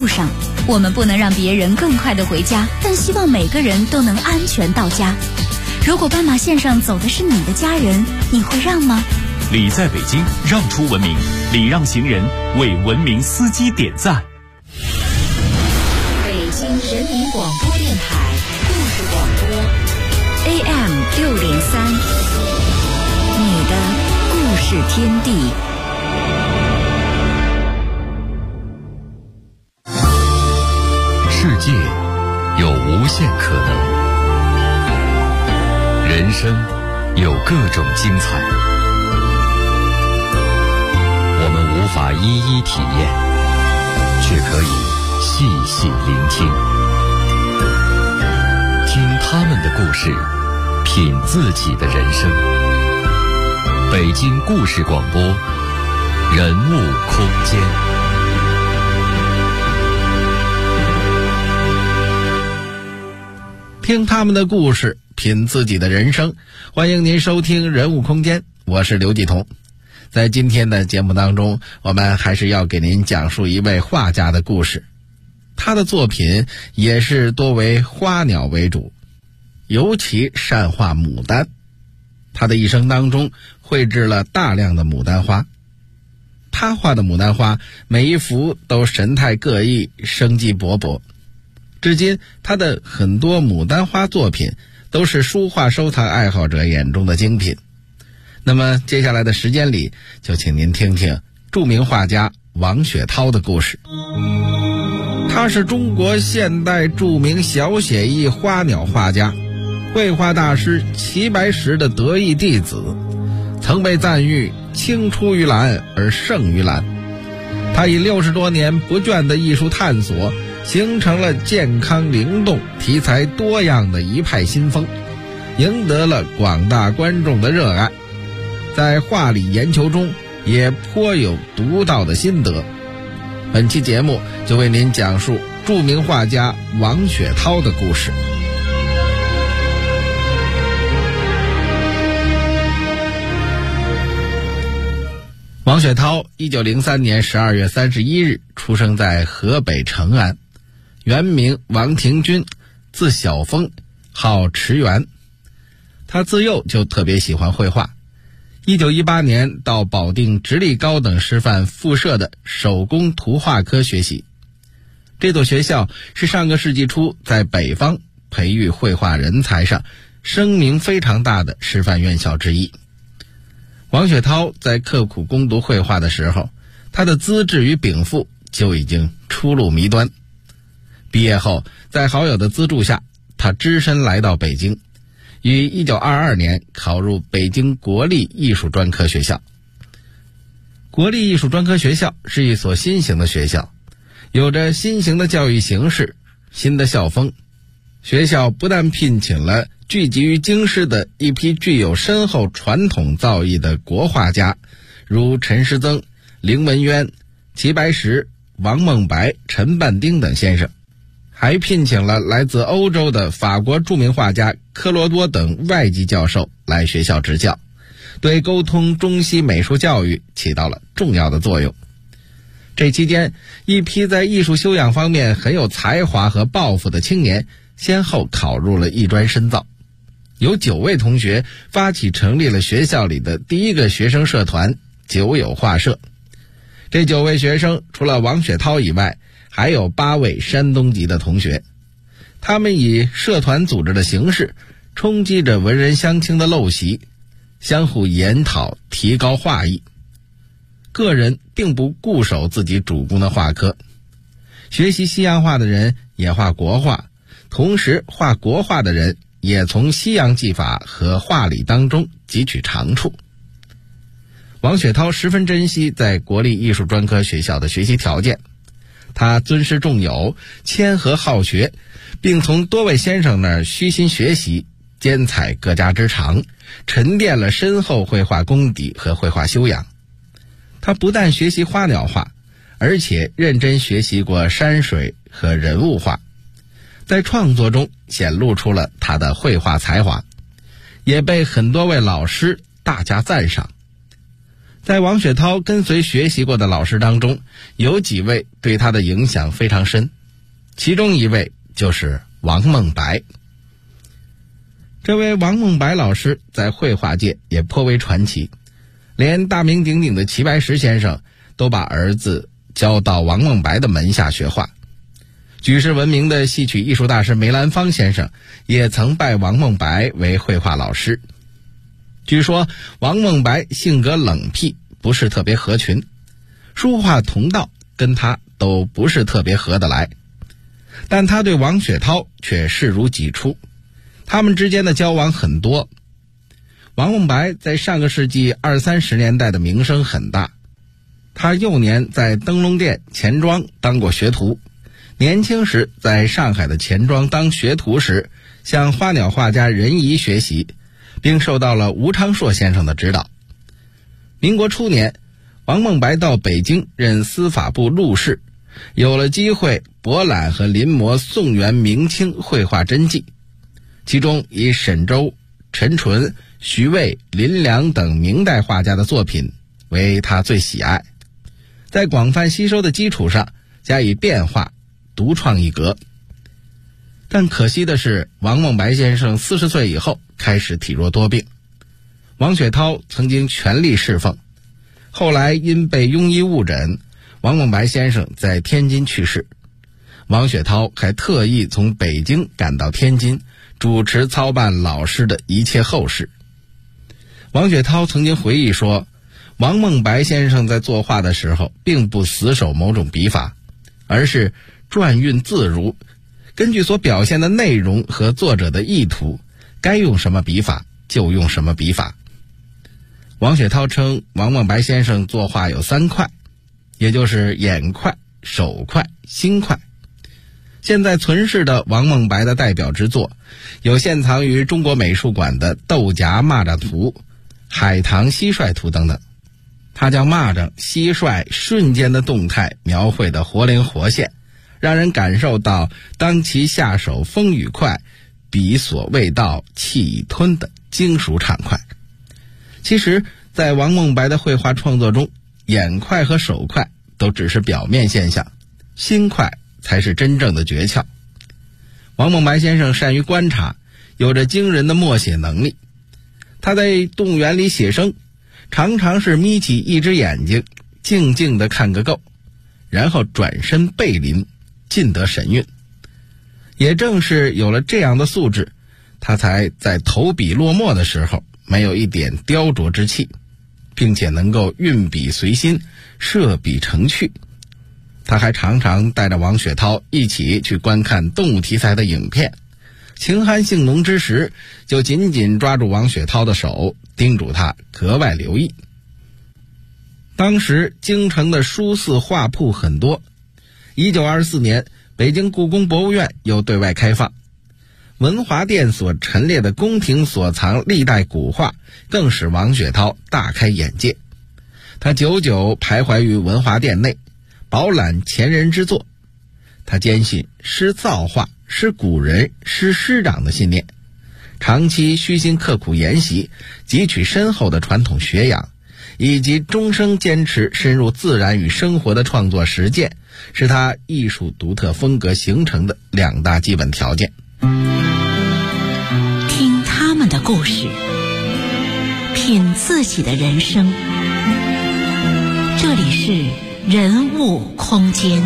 上，我们不能让别人更快地回家，但希望每个人都能安全到家。如果斑马线上走的是你的家人，你会让吗？ 礼在北京，让出文明，礼让行人，为文明司机点赞。 北京人民广播电台故事广播 AM603，你的故事天地。 世界有无限可能，人生有各种精彩，我们无法一一体验，却可以细细聆听，听他们的故事，品自己的人生。北京故事广播，人物空间。 听他们的故事，品自己的人生。欢迎您收听人物空间，我是刘继彤。在今天的节目当中，我们还是要给您讲述一位画家的故事。他的作品也是多为花鸟为主，尤其善画牡丹。他的一生当中绘制了大量的牡丹花，他画的牡丹花每一幅都神态各异，生机勃勃。至今他的很多牡丹花作品都是书画收藏爱好者眼中的精品。那么接下来的时间里，就请您听听著名画家王雪涛的故事。他是中国现代著名小写意花鸟画家，绘画大师齐白石的得意弟子，曾被赞誉青出于蓝而胜于蓝。他以60多年不倦的艺术探索，形成了健康灵动、题材多样的一派新风，赢得了广大观众的热爱。在画理研究中也颇有独到的心得。本期节目就为您讲述著名画家王雪涛的故事。王雪涛1903年12月31日出生在河北成安，原名王廷钧，字晓峰，号池元。他自幼就特别喜欢绘画。1918年到保定直隶高等师范附设的手工图画科学习。这所学校是上个世纪初在北方培育绘画人才上声名非常大的师范院校之一。王雪涛在刻苦攻读绘画的时候，他的资质与禀赋就已经初露迷端。毕业后，在好友的资助下，他只身来到北京，于1922年考入北京国立艺术专科学校。国立艺术专科学校是一所新型的学校，有着新型的教育形式、新的校风。学校不但聘请了聚集于京师的一批具有深厚传统造诣的国画家，如陈师曾、凌文渊、齐白石、王孟白、陈半丁等先生，还聘请了来自欧洲的法国著名画家科罗多等外籍教授来学校执教，对沟通中西美术教育起到了重要的作用。这期间，一批在艺术修养方面很有才华和抱负的青年先后考入了艺专深造，有9位同学发起成立了学校里的第一个学生社团九友画社。这9位学生除了王雪涛以外，还有8位山东籍的同学。他们以社团组织的形式，冲击着文人相轻的陋习，相互研讨，提高画艺。个人并不固守自己主攻的画科，学习西洋画的人也画国画，同时画国画的人也从西洋技法和画理当中汲取长处。王雪涛十分珍惜在国立艺术专科学校的学习条件，他尊师重友，谦和好学，并从多位先生那儿虚心学习，兼采各家之长，沉淀了深厚绘画功底和绘画修养。他不但学习花鸟画，而且认真学习过山水和人物画，在创作中显露出了他的绘画才华，也被很多位老师大加赞赏。 在王雪涛跟随学习过的老师当中，有几位对他的影响非常深，其中一位就是王梦白。这位王梦白老师在绘画界也颇为传奇，连大名鼎鼎的齐白石先生都把儿子交到王梦白的门下学画。举世闻名的戏曲艺术大师梅兰芳先生也曾拜王梦白为绘画老师。据说王梦白性格冷僻，不是特别合群，书画同道跟他都不是特别合得来，但他对王雪涛却视如己出，他们之间的交往很多。王梦白在上个世纪20-30年代的名声很大，他幼年在灯笼店钱庄当过学徒，年轻时在上海的钱庄当学徒时，向花鸟画家任颐学习，并受到了吴昌硕先生的指导。民国初年，王梦白到北京任司法部录事，有了机会博览和临摹宋元明清绘画真迹，其中以沈周、陈淳、徐渭、林良等明代画家的作品为他最喜爱，在广泛吸收的基础上加以变化，独创一格。但可惜的是，王梦白先生40岁以后开始体弱多病，王雪涛曾经全力侍奉，后来因被庸医误诊，王梦白先生在天津去世，王雪涛还特意从北京赶到天津，主持操办老师的一切后事。王雪涛曾经回忆说，王梦白先生在作画的时候并不死守某种笔法，而是转运自如，根据所表现的内容和作者的意图，该用什么笔法就用什么笔法。王雪涛称王梦白先生作画有3快，也就是眼快、手快、心快。现在存世的王梦白的代表之作有现藏于中国美术馆的豆荚蚂蚱图、海棠蟋蟀图等等。他将蚂蚱、蟋蟀瞬间的动态描绘得活灵活现，让人感受到当其下手风雨快，笔所未到气已吞的精熟畅快。其实在王梦白的绘画创作中，眼快和手快都只是表面现象，心快才是真正的诀窍。王梦白先生善于观察，有着惊人的默写能力。他在动物园里写生，常常是眯起一只眼睛，静静地看个够，然后转身背临，尽得神韵。也正是有了这样的素质，他才在投笔落墨的时候没有一点雕琢之气，并且能够运笔随心，摄笔成趣。他还常常带着王雪涛一起去观看动物题材的影片，情酣性浓之时，就紧紧抓住王雪涛的手，叮嘱他格外留意。当时京城的书肆画铺很多，1924年北京故宫博物院又对外开放，文华殿所陈列的宫廷所藏历代古画更使王雪涛大开眼界。他久久徘徊于文华殿内，饱览前人之作。他坚信师造化，师古人，师师长的信念，长期虚心刻苦研习，汲取深厚的传统学养，以及终生坚持深入自然与生活的创作实践，是他艺术独特风格形成的2大基本条件。 听他们的故事，品自己的人生。这里是人物空间。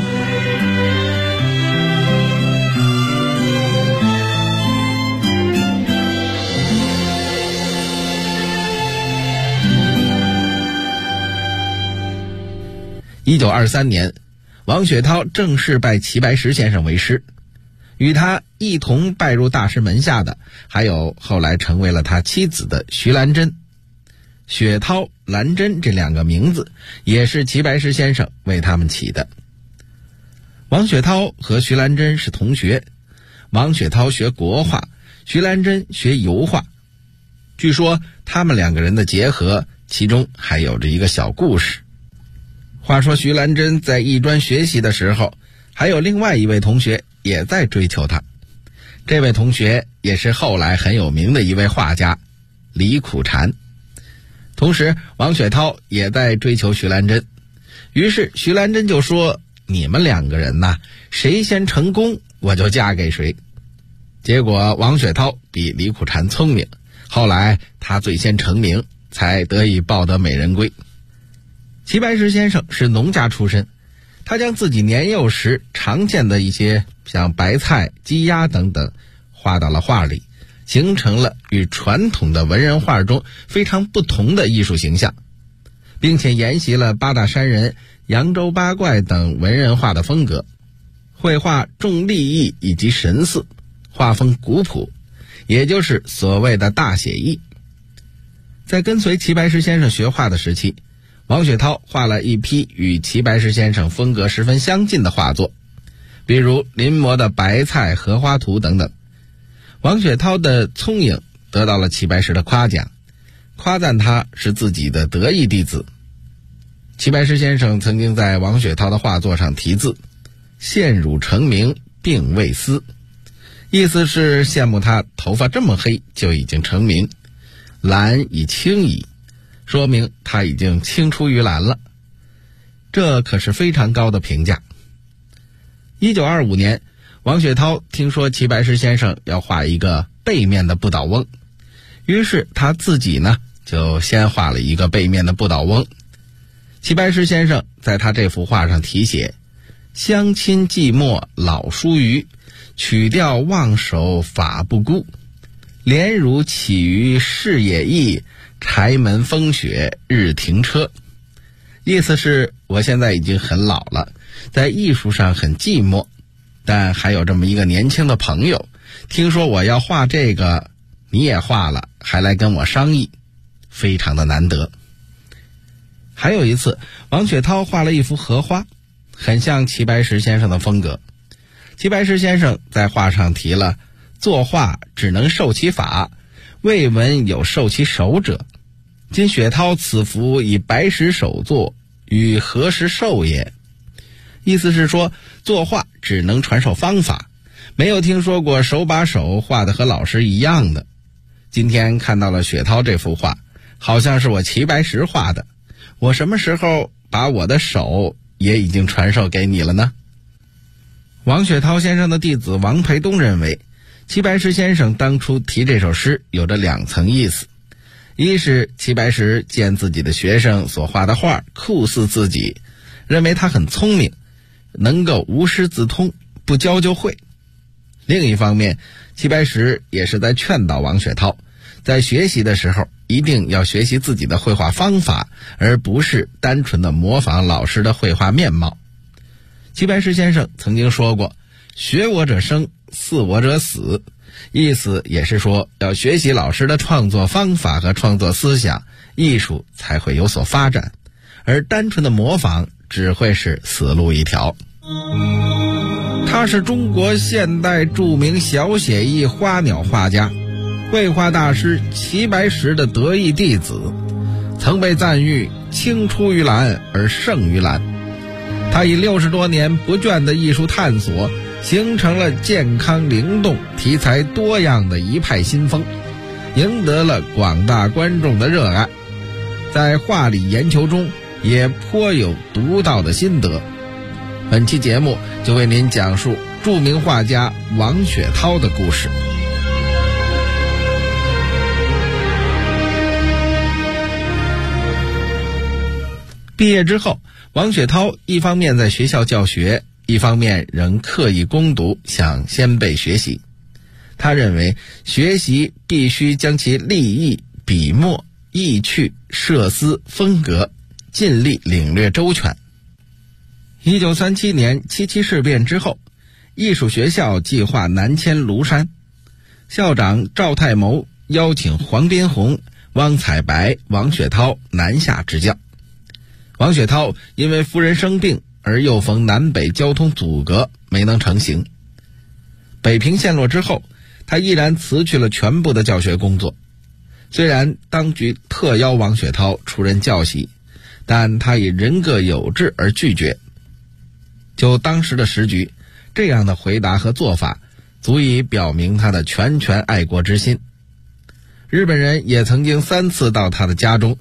1923年，王雪涛正式拜齐白石先生为师，与他一同拜入大师门下的还有后来成为了他妻子的徐兰珍。雪涛、兰珍这2个名字也是齐白石先生为他们起的。王雪涛和徐兰珍是同学，王雪涛学国画，徐兰珍学油画。据说他们2个人的结合，其中还有着一个小故事。话说徐兰珍在艺专学习的时候，还有另外一位同学也在追求她。这位同学也是后来很有名的一位画家李苦禅。 同时王雪涛也在追求徐兰珍，于是徐兰珍就说，你们2个人呐，谁先成功我就嫁给谁。结果王雪涛比李苦禅聪明，后来他最先成名，才得以抱得美人归。齐白石先生是农家出身，他将自己年幼时常见的一些像白菜、鸡鸭等等画到了画里，形成了与传统的文人画中非常不同的艺术形象，并且沿袭了八大山人、扬州八怪等文人画的风格，绘画重立意以及神似，画风古朴，也就是所谓的大写意。在跟随齐白石先生学画的时期，王雪涛画了一批与齐白石先生风格十分相近的画作，比如临摹的白菜、荷花图等等。王雪涛的聪颖得到了齐白石的夸奖，夸赞他是自己的得意弟子。齐白石先生曾经在王雪涛的画作上题字，现汝成名并未思，意思是羡慕他头发这么黑就已经成名，蓝已清矣，说明他已经青出于蓝了，这可是非常高的评价。1925年，王雪涛听说齐白石先生要画一个背面的不倒翁，于是他自己呢就先画了一个背面的不倒翁。齐白石先生在他这幅画上题写，相亲寂寞老疏余，曲调望首法不孤，莲如起于事业易，柴门风雪日停车。意思是我现在已经很老了，在艺术上很寂寞，但还有这么一个年轻的朋友，听说我要画这个，你也画了，还来跟我商议，非常的难得。还有一次，王雪涛画了一幅荷花，很像齐白石先生的风格。齐白石先生在画上提了，作画只能授其法，未闻有授其手者。今雪涛此幅以白石手作，与何时授也？意思是说，作画只能传授方法，没有听说过手把手画的和老师一样的。今天看到了雪涛这幅画，好像是我齐白石画的，我什么时候把我的手也已经传授给你了呢？王雪涛先生的弟子王培东认为，齐白石先生当初题这首诗有着2层意思，一是齐白石见自己的学生所画的画酷似自己，认为他很聪明，能够无师自通，不教就会。另一方面，齐白石也是在劝导王雪涛，在学习的时候一定要学习自己的绘画方法，而不是单纯的模仿老师的绘画面貌。齐白石先生曾经说过，学我者生，似我者死，意思也是说要学习老师的创作方法和创作思想，艺术才会有所发展，而单纯的模仿只会是死路一条。他是中国现代著名小写意花鸟画家、绘画大师齐白石的得意弟子，曾被赞誉青出于蓝而胜于蓝。他以60多年不倦的艺术探索，形成了健康灵动、题材多样的一派新风，赢得了广大观众的热爱。在画理研究中也颇有独到的心得。本期节目就为您讲述著名画家王雪涛的故事。毕业之后，王雪涛一方面在学校教学，一方面仍刻意攻读，向先辈学习。他认为学习必须将其立意、笔墨、意趣、设思、风格尽力领略周全。1937年七七事变之后，艺术学校计划南迁庐山，校长赵太谋邀请黄宾虹、汪彩白、王雪涛南下执教。王雪涛因为夫人生病，而又逢南北交通阻隔，没能成行。北平陷落之后，他毅然辞去了全部的教学工作。虽然当局特邀王雪涛出任教习，但他以人各有志而拒绝。就当时的时局，这样的回答和做法足以表明他的全权爱国之心。日本人也曾经3次到他的家中，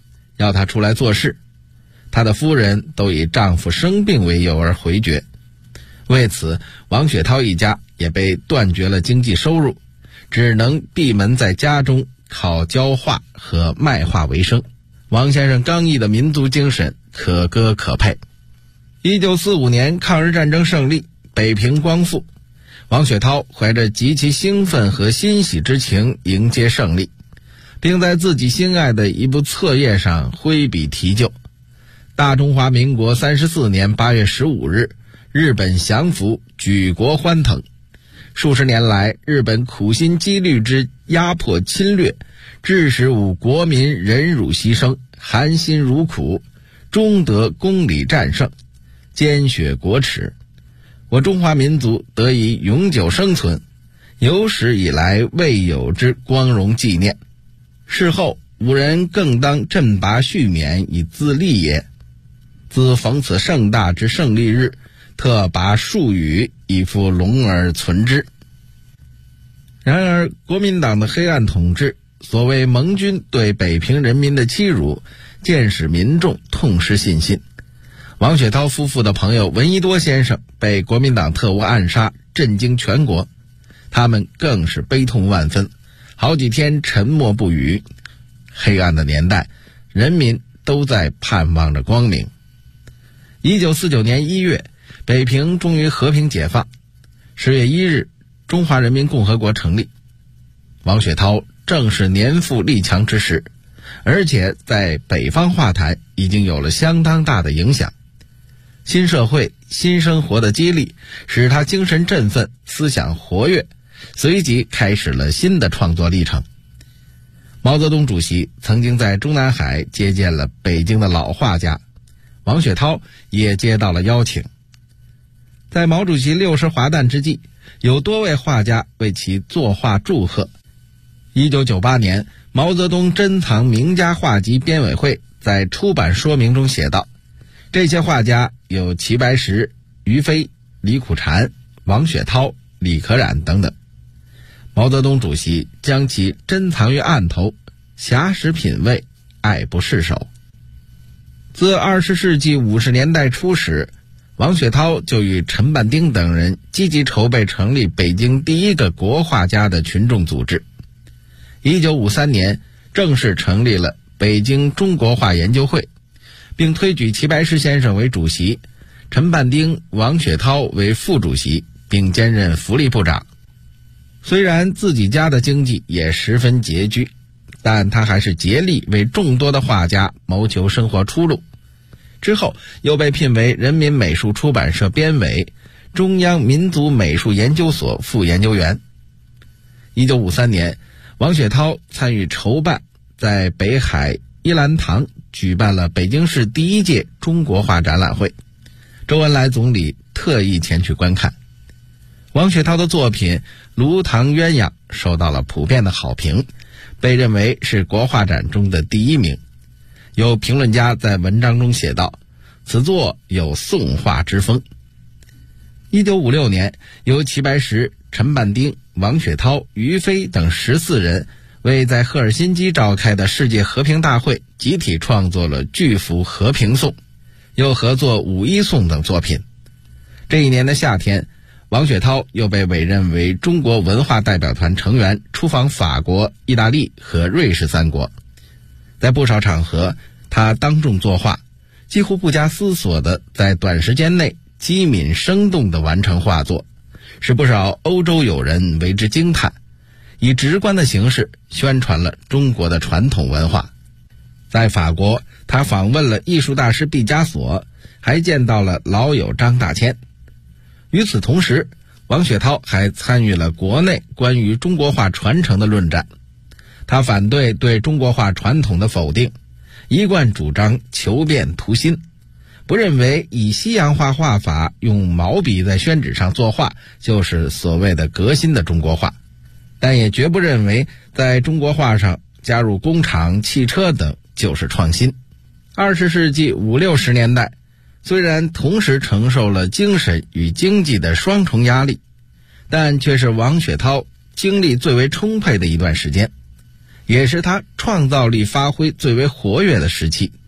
要他出来做事，他的夫人都以丈夫生病为由而回绝。为此，王雪涛一家也被断绝了经济收入，只能闭门在家中靠教画和卖画为生。王先生刚毅的民族精神可歌可佩。1945年抗日战争胜利，北平光复，王雪涛怀着极其兴奋和欣喜之情迎接胜利，并在自己心爱的一部册页上挥笔题就：大中华民国34年8月15日，日本降服，举国欢腾。数十年来，日本苦心积虑之压迫侵略，致使吾国民忍辱牺牲，含辛茹苦，终得公理战胜，坚雪国耻。我中华民族得以永久生存，有史以来未有之光荣纪念。事后吾人更当振拔续勉以自立也。自逢此盛大之胜利日，特拔数语以复龙而存之。然而国民党的黑暗统治，所谓盟军对北平人民的欺辱，渐使民众痛失信心。王雪涛夫妇的朋友闻一多先生被国民党特务暗杀，震惊全国，他们更是悲痛万分，好几天沉默不语。黑暗的年代，人民都在盼望着光明。1949年1月，北平终于和平解放。10月1日，中华人民共和国成立。王雪涛正是年富力强之时，而且在北方画坛已经有了相当大的影响。新社会、新生活的激励使他精神振奋，思想活跃，随即开始了新的创作历程。毛泽东主席曾经在中南海接见了北京的老画家，王雪涛也接到了邀请。在毛主席60华诞之际，有多位画家为其作画祝贺。1998年，毛泽东珍藏名家画集编委会在出版说明中写道，这些画家有齐白石、于飞、李苦禅、王雪涛、李可染等等。毛泽东主席将其珍藏于案头，暇时品味，爱不释手。自20世纪50年代初时，王雪涛就与陈半丁等人积极筹备成立北京第一个国画家的群众组织。1953年正式成立了北京中国画研究会，并推举齐白石先生为主席，陈半丁、王雪涛为副主席，并兼任福利部长。虽然自己家的经济也十分拮据，但他还是竭力为众多的画家谋求生活出路。之后又被聘为人民美术出版社编委、中央民族美术研究所副研究员。1953年，王雪涛参与筹办，在北海依兰堂举办了北京市第一届中国画展览会，周恩来总理特意前去观看。王雪涛的作品《炉膛鸳鸯》受到了普遍的好评，被认为是国画展中的第一名。有评论家在文章中写道，此作有宋画之风。1956年，由齐白石、陈半丁、王雪涛、于飞等14人为在赫尔辛基召开的世界和平大会集体创作了巨幅和平颂，又合作五一颂等作品。这一年的夏天，王雪涛又被委任为中国文化代表团成员，出访法国、意大利和瑞士3国。在不少场合，他当众作画，几乎不加思索地在短时间内机敏生动地完成画作，使不少欧洲友人为之惊叹，以直观的形式宣传了中国的传统文化。在法国，他访问了艺术大师毕加索，还见到了老友张大千。与此同时，王雪涛还参与了国内关于中国画传承的论战。他反对对中国画传统的否定，一贯主张求变图新，不认为以西洋画画法用毛笔在宣纸上作画就是所谓的革新的中国画，但也绝不认为在中国画上加入工厂、汽车等就是创新。20世纪50、60年代，虽然同时承受了精神与经济的双重压力，但却是王雪涛精力最为充沛的一段时间，也是他创造力发挥最为活跃的时期。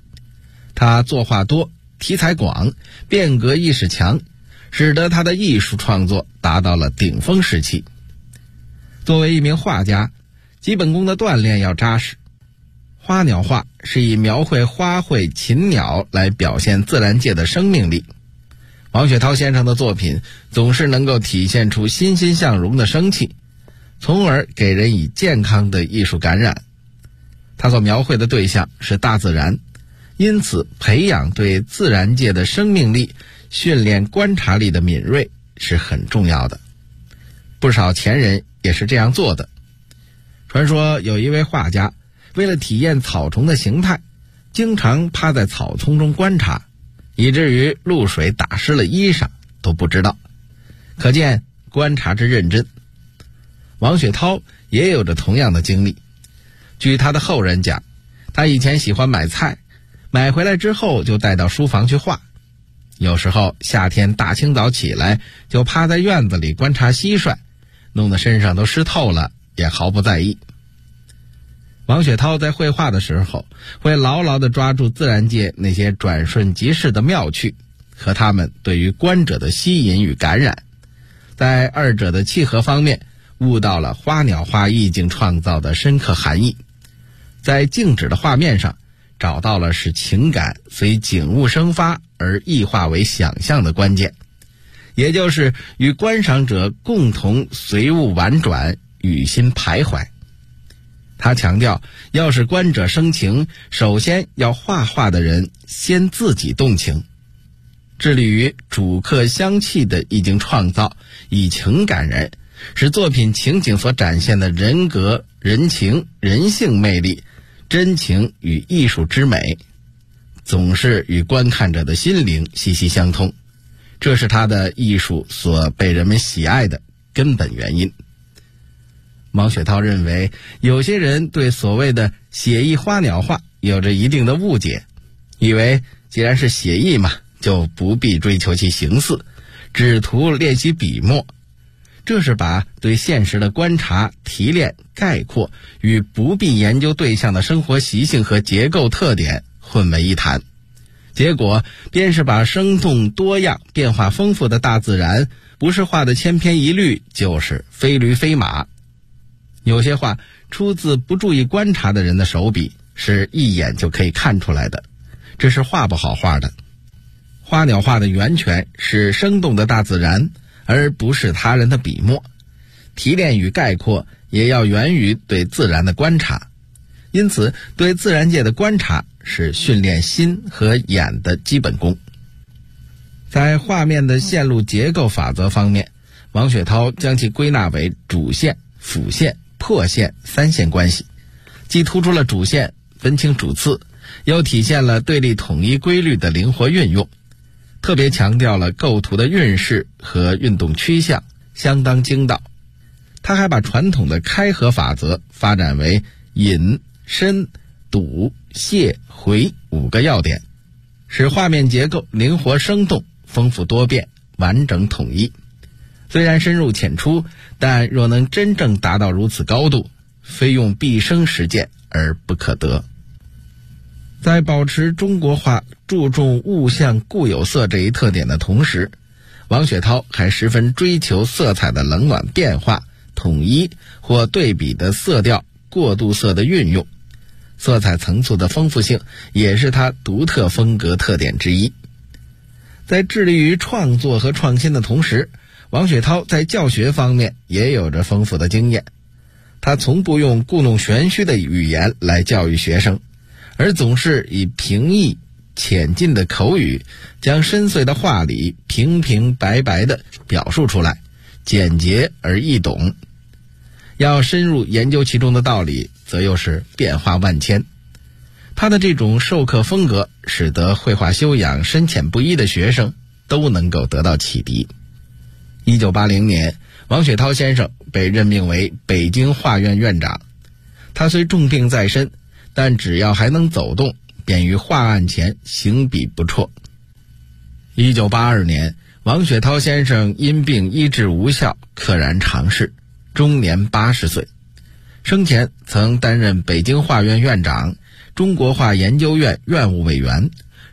他作画多，题材广，变革意识强，使得他的艺术创作达到了顶峰时期。作为一名画家，基本功的锻炼要扎实。花鸟画是以描绘花卉、禽鸟来表现自然界的生命力。王雪涛先生的作品总是能够体现出欣欣向荣的生气，从而给人以健康的艺术感染。他所描绘的对象是大自然，因此培养对自然界的生命力、训练观察力的敏锐是很重要的。不少前人也是这样做的。传说有一位画家为了体验草虫的形态，经常趴在草丛中观察，以至于露水打湿了衣裳都不知道，可见观察之认真。王雪涛也有着同样的经历。据他的后人讲，他以前喜欢买菜，买回来之后就带到书房去画。有时候夏天大清早起来，就趴在院子里观察蟋蟀，弄得身上都湿透了，也毫不在意。王雪涛在绘画的时候，会牢牢地抓住自然界那些转瞬即逝的妙趣和他们对于观者的吸引与感染，在二者的契合方面悟到了花鸟画意境创造的深刻含义，在静止的画面上找到了使情感随景物生发而异化为想象的关键，也就是与观赏者共同随物婉转，与心徘徊。他强调，要使观者生情，首先要画画的人先自己动情，致力于主客相契的意境创造，以情感人，使作品情景所展现的人格、人情、人性魅力、真情与艺术之美，总是与观看者的心灵息息相通。这是他的艺术所被人们喜爱的根本原因。王雪涛认为，有些人对所谓的写意花鸟画有着一定的误解，以为既然是写意嘛，就不必追求其形似，只图练习笔墨。这是把对现实的观察、提炼、概括与不必研究对象的生活习性和结构特点混为一谈，结果便是把生动多样、变化丰富的大自然，不是画的千篇一律，就是非驴非马。有些画出自不注意观察的人的手笔，是一眼就可以看出来的，这是画不好画的。花鸟画的源泉是生动的大自然，而不是他人的笔墨。提炼与概括也要源于对自然的观察，因此对自然界的观察是训练心和眼的基本功。在画面的线路结构法则方面，王雪涛将其归纳为主线、辅线、破线三线关系，既突出了主线，分清主次，又体现了对立统一规律的灵活运用，特别强调了构图的运势和运动趋向，相当精到。他还把传统的开合法则发展为引、申、堵、泄、回5个要点，使画面结构灵活生动、丰富多变、完整统一。虽然深入浅出，但若能真正达到如此高度，非用毕生实践而不可得。在保持中国画注重物象固有色这一特点的同时，王雪涛还十分追求色彩的冷暖变化、统一或对比的色调、过渡色的运用，色彩层次的丰富性也是他独特风格特点之一。在致力于创作和创新的同时，王雪涛在教学方面也有着丰富的经验。他从不用故弄玄虚的语言来教育学生，而总是以平易浅近的口语，将深邃的画理平平白白地表述出来，简洁而易懂。要深入研究其中的道理，则又是变化万千。他的这种授课风格，使得绘画修养深浅不一的学生都能够得到启迪。1980年，王雪涛先生被任命为北京画院院长。他虽重病在身，但只要还能走动，便于画案前行笔不辍。1982年，王雪涛先生因病医治无效，溘然长逝，终年80岁。生前曾担任北京画院院长、中国画研究院院务委员、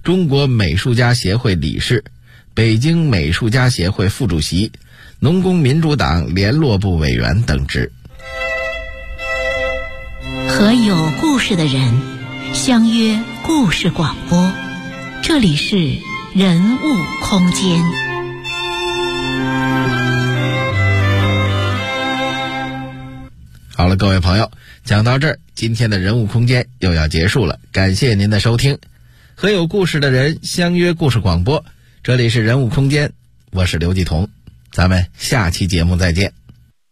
中国美术家协会理事，北京美术家协会副主席，农工民主党联络部委员等职。 和有故事的人相约故事广播，这里是人物空间。 好了，各位朋友，讲到这儿，今天的人物空间又要结束了，感谢您的收听。和有故事的人相约故事广播，这里是人物空间，我是刘继彤，咱们下期节目再见。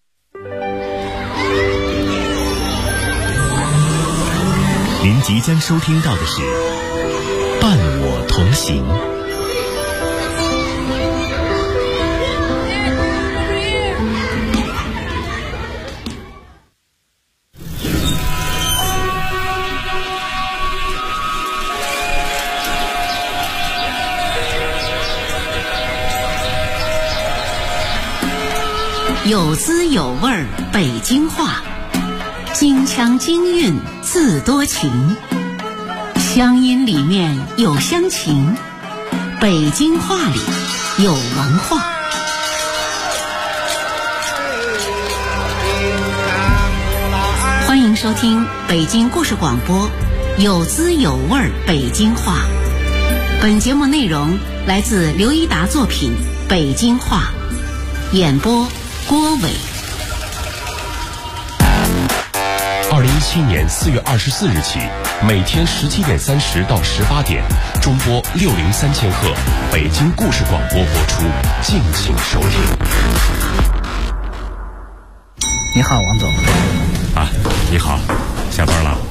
您即将收听到的是《伴我同行》。 有滋有味儿北京话，京腔京韵字多情，乡音里面有乡情，北京话里有文化。欢迎收听北京故事广播有滋有味儿北京话。本节目内容来自刘一达作品《北京话》，演播郭伟。 2017年4月24日起，每天17点30到18点，中波603千赫，北京故事广播播出，敬请收听。 你好，王总。 啊，你好，下班了。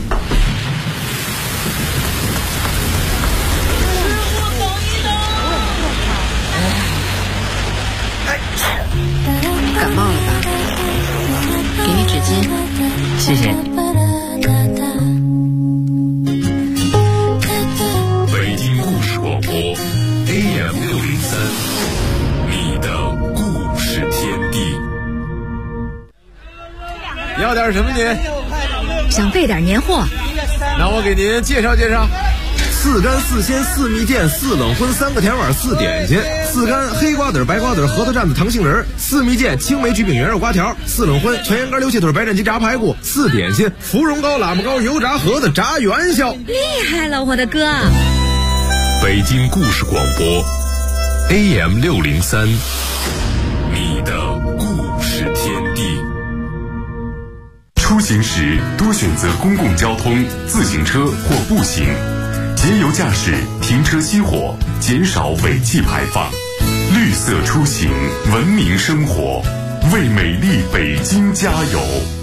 感冒了吧？给你纸巾。 谢谢。 北京故事广播 AM 603，你的故事天地。 要点什么您？ 想备点年货。 那我给您介绍介绍。4干4鲜4蜜饯4冷荤3个甜碗4点心，4干黑瓜子白瓜子核桃蘸子糖杏仁，4蜜饯青梅焗饼圆肉瓜条，4冷荤全羊肝溜气腿白斩鸡炸排骨，4点心芙蓉糕喇叭糕油炸盒子炸元宵。 厉害了，我的哥！ 北京故事广播 AM 603，你的故事天地。出行时多选择公共交通、自行车或步行，节油驾驶，停车熄火，减少尾气排放，绿色出行，文明生活，为美丽北京加油。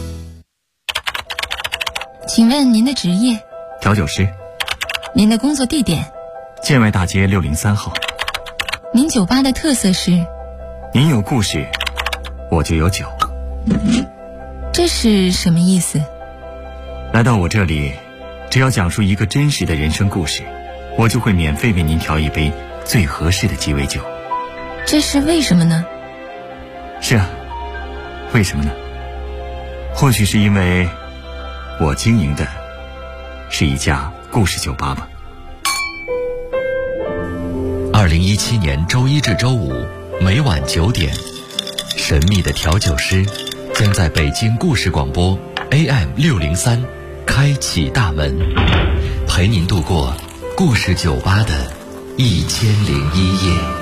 请问您的职业？ 调酒师。 您的工作地点？ 建外大街603号。 您酒吧的特色是？ 您有故事，我就有酒。 这是什么意思？ 来到我这里，只要讲述一个真实的人生故事，我就会免费为您调一杯最合适的鸡尾酒。 这是为什么呢？ 是啊，为什么呢？或许是因为我经营的是一家故事酒吧吧。 2017年周一至周五每晚9点，神秘的调酒师将在北京故事广播 AM 603开启大门，陪您度过故事酒吧的1001夜。